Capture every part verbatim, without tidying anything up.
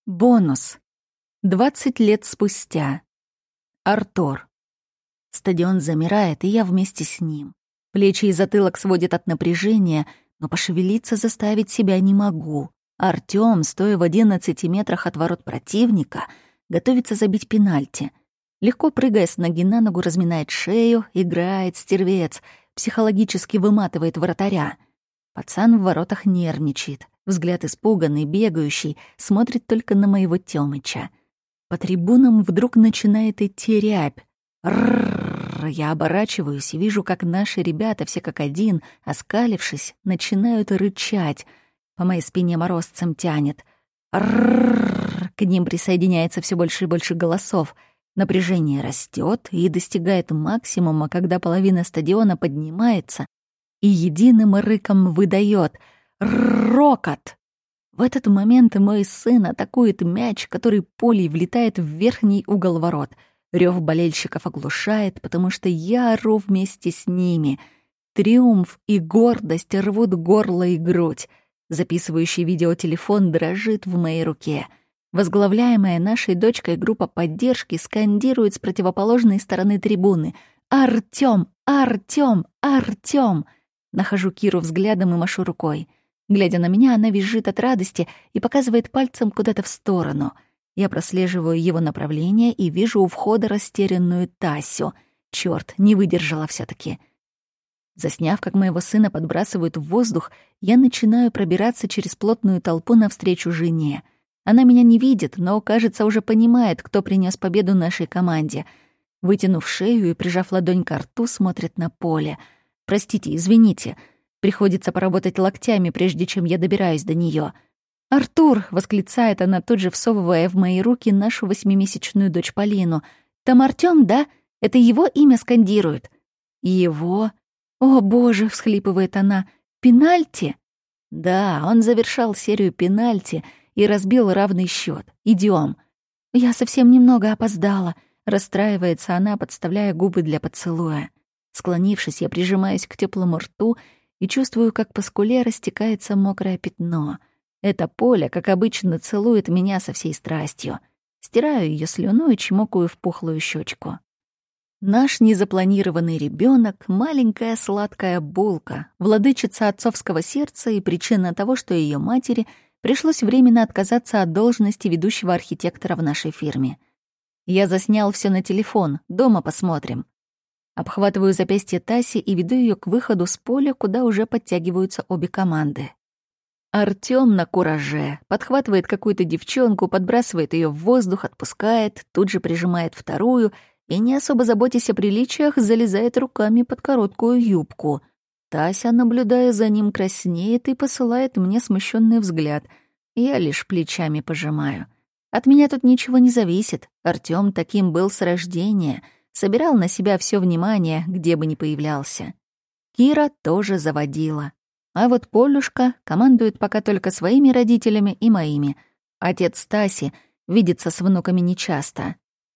Бонус. двадцать лет спустя. Артур. Стадион замирает, и я вместе с ним. Плечи и затылок сводят от напряжения, но пошевелиться заставить себя не могу. Артём, стоя в одиннадцати метрах от ворот противника, готовится забить пенальти. Легко прыгая с ноги на ногу, разминает шею, играет, стервец, психологически выматывает вратаря. Пацан в воротах нервничает. Взгляд испуганный, бегающий, смотрит только на моего Тёмыча. По трибунам вдруг начинает идти рябь. Рррррр. Я оборачиваюсь и вижу, как наши ребята, все как один, оскалившись, начинают рычать. По моей спине морозцем тянет. Рррррр. К ним присоединяется все больше и больше голосов. Напряжение растет и достигает максимума, когда половина стадиона поднимается и единым рыком выдает «Рокот!». В этот момент мой сын атакует мяч, который пулей влетает в верхний угол ворот. Рёв болельщиков оглушает, потому что я ору вместе с ними. Триумф и гордость рвут горло и грудь. Записывающий видеотелефон дрожит в моей руке. Возглавляемая нашей дочкой группа поддержки скандирует с противоположной стороны трибуны: «Артём! Артём! Артём!». Нахожу Киру взглядом и машу рукой. Глядя на меня, она визжит от радости и показывает пальцем куда-то в сторону. Я прослеживаю его направление и вижу у входа растерянную Тасю. Чёрт, не выдержала всё-таки. Засняв, как моего сына подбрасывают в воздух, я начинаю пробираться через плотную толпу навстречу жене. Она меня не видит, но, кажется, уже понимает, кто принес победу нашей команде. Вытянув шею и прижав ладонь ко рту, смотрит на поле. «Простите, извините. Приходится поработать локтями, прежде чем я добираюсь до неё». «Артур!» — восклицает она, тут же всовывая в мои руки нашу восьмимесячную дочь Полину. «Там Артём, да? Это его имя скандируют?» «Его? О, боже!» — всхлипывает она. «Пенальти?» «Да, он завершал серию пенальти и разбил равный счёт. Идём». «Я совсем немного опоздала», — расстраивается она, подставляя губы для поцелуя. Склонившись, я прижимаюсь к тёплому рту и чувствую, как по скуле растекается мокрое пятно. Это Поля, как обычно, целует меня со всей страстью. Стираю её слюну и чмокаю в пухлую щёчку. Наш незапланированный ребёнок — маленькая сладкая булка, владычица отцовского сердца и причина того, что её матери пришлось временно отказаться от должности ведущего архитектора в нашей фирме. Я заснял всё на телефон, дома посмотрим. Обхватываю запястье Таси и веду её к выходу с поля, куда уже подтягиваются обе команды. Артём на кураже. Подхватывает какую-то девчонку, подбрасывает её в воздух, отпускает, тут же прижимает вторую и, не особо заботясь о приличиях, залезает руками под короткую юбку. Тася, наблюдая за ним, краснеет и посылает мне смущённый взгляд. Я лишь плечами пожимаю. От меня тут ничего не зависит. Артём таким был с рождения. Собирал на себя всё внимание, где бы ни появлялся. Кира тоже заводила. А вот Полюшка командует пока только своими родителями и моими. Отец Таси видится с внуками нечасто.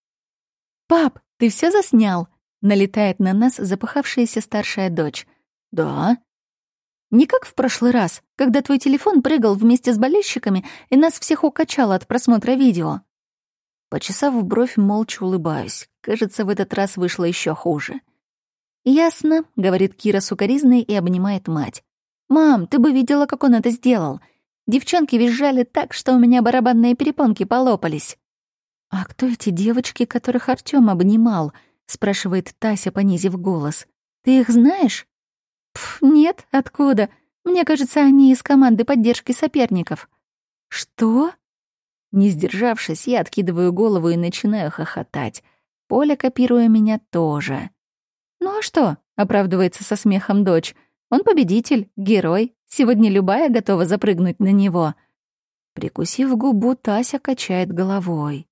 «Пап, ты всё заснял?» — налетает на нас запыхавшаяся старшая дочь. «Да». «Не как в прошлый раз, когда твой телефон прыгал вместе с болельщиками и нас всех укачал от просмотра видео». Почесав бровь, молча улыбаюсь. Кажется, в этот раз вышло ещё хуже. «Ясно», — говорит Кира сукоризной и обнимает мать. «Мам, ты бы видела, как он это сделал. Девчонки визжали так, что у меня барабанные перепонки полопались». «А кто эти девочки, которых Артём обнимал?» — спрашивает Тася, понизив голос. «Ты их знаешь?» «Пф, нет, откуда? Мне кажется, они из команды поддержки соперников». «Что?» Не сдержавшись, я откидываю голову и начинаю хохотать. Поля, копируя меня, тоже. «Ну а что?» — оправдывается со смехом дочь. «Он победитель, герой. Сегодня любая готова запрыгнуть на него». Прикусив губу, Тася качает головой.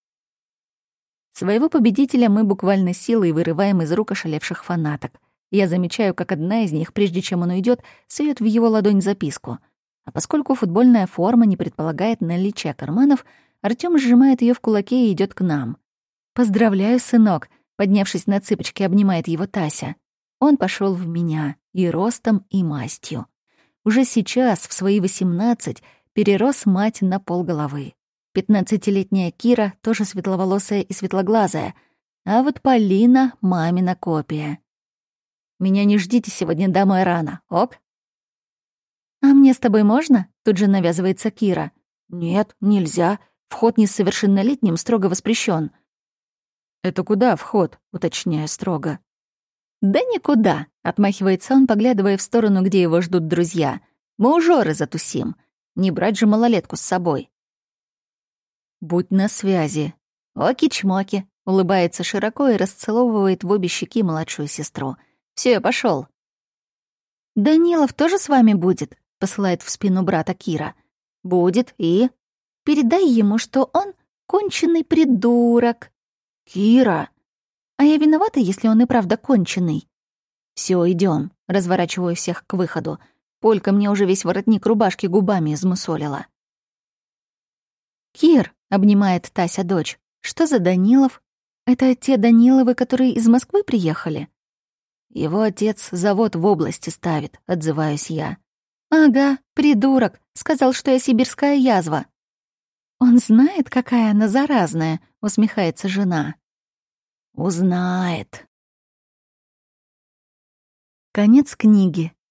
Своего победителя мы буквально силой вырываем из рук ошалевших фанаток. Я замечаю, как одна из них, прежде чем он уйдет, сует в его ладонь записку. А поскольку футбольная форма не предполагает наличия карманов, Артём сжимает ее в кулаке и идет к нам. «Поздравляю, сынок!» — поднявшись на цыпочки, обнимает его Тася. Он пошел в меня и ростом, и мастью. Уже сейчас, в свои восемнадцать, перерос мать на полголовы. Пятнадцатилетняя Кира тоже светловолосая и светлоглазая, а вот Полина — мамина копия. «Меня не ждите сегодня домой рано, ок?» «А мне с тобой можно?» — тут же навязывается Кира. «Нет, нельзя. Вход несовершеннолетним строго воспрещен. «Это куда вход?» — уточняю строго. «Да никуда», — отмахивается он, поглядывая в сторону, где его ждут друзья. «Мы у Жоры затусим. Не брать же малолетку с собой». «Будь на связи». «Оки-чмоки», — улыбается широко и расцеловывает в обе щеки младшую сестру. «Всё, я пошёл». «Данилов тоже с вами будет?» — посылает в спину брата Кира. «Будет, и...» «Передай ему, что он конченый придурок». «Кира!» «А я виновата, если он и правда конченый?» «Всё, идём», — разворачиваю всех к выходу. Полька мне уже весь воротник рубашки губами измусолила. «Кир», — обнимает Тася дочь, — «что за Данилов? Это те Даниловы, которые из Москвы приехали?» «Его отец завод в области ставит», — отзываюсь я. «Ага, придурок, сказал, что я сибирская язва». «Он знает, какая она заразная», — усмехается жена. «Узнает». Конец книги.